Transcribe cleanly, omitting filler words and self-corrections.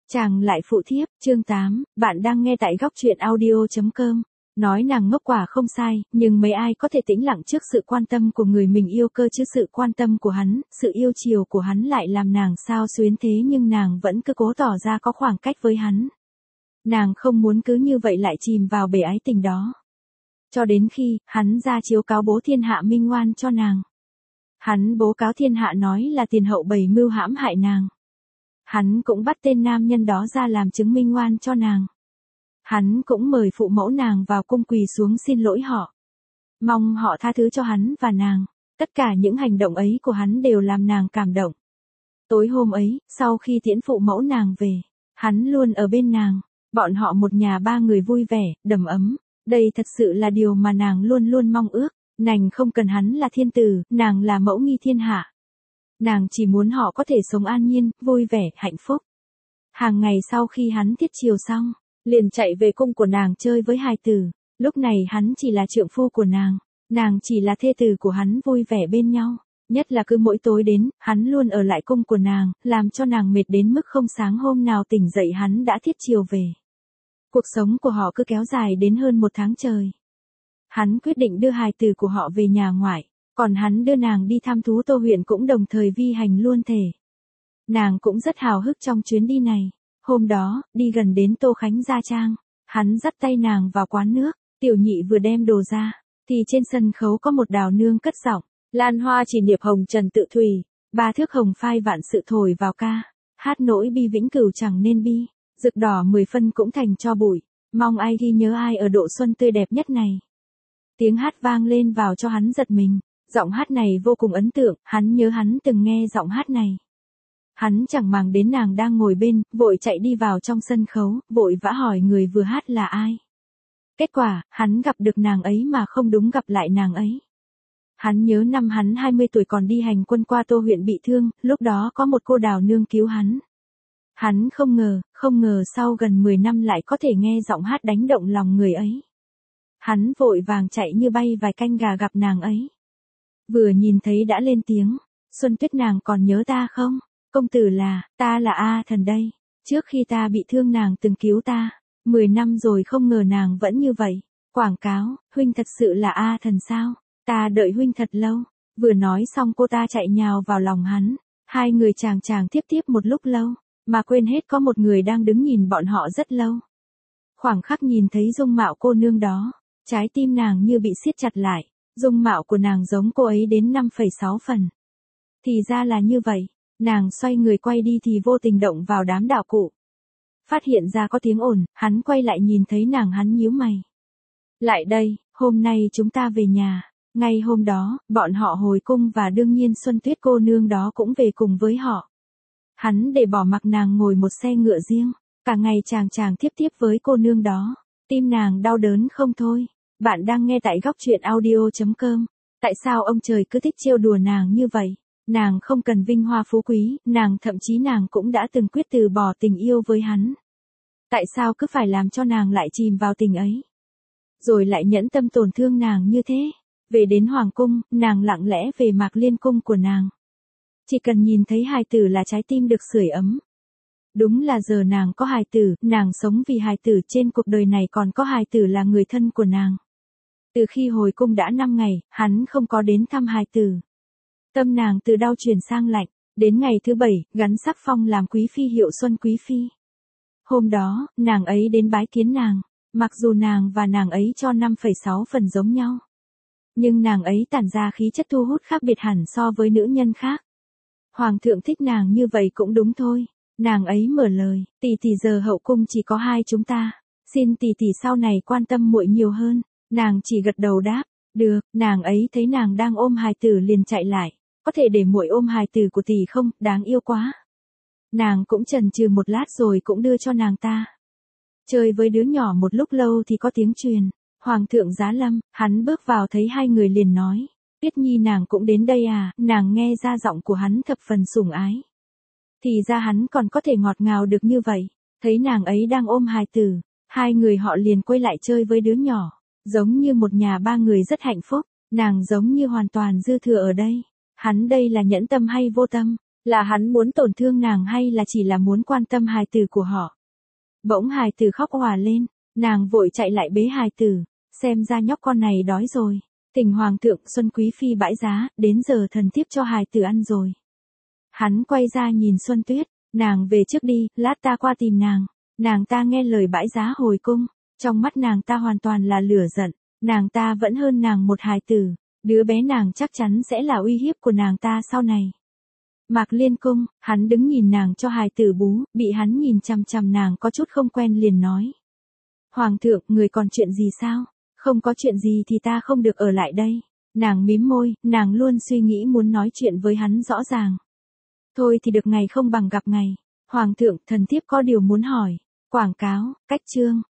Chàng lại phụ thiếp, chương 8, bạn đang nghe tại góc truyện audio.com. Nói nàng ngốc quả không sai, nhưng mấy ai có thể tĩnh lặng trước sự quan tâm của người mình yêu cơ chứ sự quan tâm của hắn, sự yêu chiều của hắn lại làm nàng sao xuyến thế nhưng nàng vẫn cứ cố tỏ ra có khoảng cách với hắn. Nàng không muốn cứ như vậy lại chìm vào bể ái tình đó. Cho đến khi, hắn ra chiếu cáo bố thiên hạ minh oan cho nàng. Hắn bố cáo thiên hạ nói là tiền hậu bày mưu hãm hại nàng. Hắn cũng bắt tên nam nhân đó ra làm chứng minh oan cho nàng. Hắn cũng mời phụ mẫu nàng vào cung quỳ xuống xin lỗi họ. Mong họ tha thứ cho hắn và nàng. Tất cả những hành động ấy của hắn đều làm nàng cảm động. Tối hôm ấy, sau khi tiễn phụ mẫu nàng về, hắn luôn ở bên nàng. Bọn họ một nhà ba người vui vẻ, đầm ấm. Đây thật sự là điều mà nàng luôn luôn mong ước. Nàng không cần hắn là thiên tử, nàng là mẫu nghi thiên hạ. Nàng chỉ muốn họ có thể sống an nhiên, vui vẻ, hạnh phúc. Hàng ngày sau khi hắn thiết chiều xong, liền chạy về cung của nàng chơi với hài tử. Lúc này hắn chỉ là trượng phu của nàng chỉ là thê tử của hắn vui vẻ bên nhau. Nhất là cứ mỗi tối đến, hắn luôn ở lại cung của nàng, làm cho nàng mệt đến mức không sáng hôm nào tỉnh dậy hắn đã thiết chiều về. Cuộc sống của họ cứ kéo dài đến hơn 1 tháng trời. Hắn quyết định đưa hài tử của họ về nhà ngoại. Còn hắn đưa nàng đi thăm thú Tô huyện cũng đồng thời vi hành luôn thể. Nàng cũng rất hào hức trong chuyến đi này. Hôm đó, đi gần đến Tô Khánh Gia Trang, hắn dắt tay nàng vào quán nước, tiểu nhị vừa đem đồ ra, thì trên sân khấu có một đào nương cất giọng, lan hoa chỉ niệp hồng trần tự thủy, 3 thước hồng phai vạn sự thổi vào ca, hát nỗi bi vĩnh cửu chẳng nên bi, rực đỏ 10 phân cũng thành cho bụi, mong ai ghi nhớ ai ở độ xuân tươi đẹp nhất này. Tiếng hát vang lên vào cho hắn giật mình. Giọng hát này vô cùng ấn tượng, hắn nhớ hắn từng nghe giọng hát này. Hắn chẳng màng đến nàng đang ngồi bên, vội chạy đi vào trong sân khấu, vội vã hỏi người vừa hát là ai. Kết quả, hắn gặp được nàng ấy mà không đúng gặp lại nàng ấy. Hắn nhớ năm hắn 20 tuổi còn đi hành quân qua Tô huyện bị thương, lúc đó có một cô đào nương cứu hắn. Hắn không ngờ sau gần 10 năm lại có thể nghe giọng hát đánh động lòng người ấy. Hắn vội vàng chạy như bay vài canh gà gặp nàng ấy. Vừa nhìn thấy đã lên tiếng, Xuân Tuyết nàng còn nhớ ta không? Công tử ta là A Thần đây. Trước khi ta bị thương nàng từng cứu ta. 10 năm rồi không ngờ nàng vẫn như vậy. Quảng cáo, huynh thật sự là A Thần sao? Ta đợi huynh thật lâu. Vừa nói xong cô ta chạy nhào vào lòng hắn. Hai người chàng tiếp một lúc lâu, mà quên hết có một người đang đứng nhìn bọn họ rất lâu. Khoảng khắc nhìn thấy dung mạo cô nương đó, trái tim nàng như bị siết chặt lại. Dung mạo của nàng giống cô ấy đến 5,6 phần. Thì ra là như vậy, nàng xoay người quay đi thì vô tình động vào đám đạo cụ. Phát hiện ra có tiếng ồn, hắn quay lại nhìn thấy nàng hắn nhíu mày. Lại đây, hôm nay chúng ta về nhà. Ngay hôm đó, bọn họ hồi cung và đương nhiên Xuân Tuyết cô nương đó cũng về cùng với họ. Hắn để bỏ mặc nàng ngồi một xe ngựa riêng, cả ngày chàng tiếp với cô nương đó. Tim nàng đau đớn không thôi. Bạn đang nghe tại góc truyện audio.com. Tại sao ông trời cứ thích trêu đùa nàng như vậy? Nàng không cần vinh hoa phú quý, thậm chí nàng cũng đã từng quyết từ bỏ tình yêu với hắn. Tại sao cứ phải làm cho nàng lại chìm vào tình ấy? Rồi lại nhẫn tâm tổn thương nàng như thế. Về đến Hoàng cung, nàng lặng lẽ về Mạc Liên cung của nàng. Chỉ cần nhìn thấy hài tử là trái tim được sưởi ấm. Đúng là giờ nàng có hài tử, nàng sống vì hài tử, trên cuộc đời này còn có hài tử là người thân của nàng. Từ khi hồi cung đã 5 ngày, hắn không có đến thăm hài tử. Tâm nàng từ đau chuyển sang lạnh, đến ngày thứ 7, gắn sắc phong làm quý phi hiệu Xuân quý phi. Hôm đó, nàng ấy đến bái kiến nàng, mặc dù nàng và nàng ấy cho 5,6 phần giống nhau. Nhưng nàng ấy tản ra khí chất thu hút khác biệt hẳn so với nữ nhân khác. Hoàng thượng thích nàng như vậy cũng đúng thôi. Nàng ấy mở lời, tỷ giờ hậu cung chỉ có hai chúng ta. Xin tỷ sau này quan tâm muội nhiều hơn. Nàng chỉ gật đầu đáp, được, nàng ấy thấy nàng đang ôm hài tử liền chạy lại. Có thể để muội ôm hài tử của tỷ không, đáng yêu quá. Nàng cũng chần chừ một lát rồi cũng đưa cho nàng ta. Chơi với đứa nhỏ một lúc lâu thì có tiếng truyền. Hoàng thượng giá lâm, hắn bước vào thấy hai người liền nói. Tuyết Nhi nàng cũng đến đây à, nàng nghe ra giọng của hắn thập phần sủng ái. Thì ra hắn còn có thể ngọt ngào được như vậy. Thấy nàng ấy đang ôm hài tử, hai người họ liền quay lại chơi với đứa nhỏ. Giống như một nhà ba người rất hạnh phúc, nàng giống như hoàn toàn dư thừa ở đây. Hắn đây là nhẫn tâm hay vô tâm? Là hắn muốn tổn thương nàng hay là chỉ là muốn quan tâm hài tử của họ? Bỗng hài tử khóc òa lên, nàng vội chạy lại bế hài tử, xem ra nhóc con này đói rồi. Thỉnh hoàng thượng, Xuân Quý Phi bãi giá, đến giờ thần thiếp cho hài tử ăn rồi. Hắn quay ra nhìn Xuân Tuyết, nàng về trước đi, lát ta qua tìm nàng. Nàng ta nghe lời bãi giá hồi cung, trong mắt nàng ta hoàn toàn là lửa giận, nàng ta vẫn hơn nàng một hài tử, đứa bé nàng chắc chắn sẽ là uy hiếp của nàng ta sau này. Mạc Liên Cung, hắn đứng nhìn nàng cho hài tử bú, bị hắn nhìn chằm chằm nàng có chút không quen liền nói. Hoàng thượng, người còn chuyện gì sao? Không có chuyện gì thì ta không được ở lại đây. Nàng mím môi, nàng luôn suy nghĩ muốn nói chuyện với hắn rõ ràng. Thôi thì được ngày không bằng gặp ngày. Hoàng thượng, thần thiếp có điều muốn hỏi. Quảng cáo, cách chương.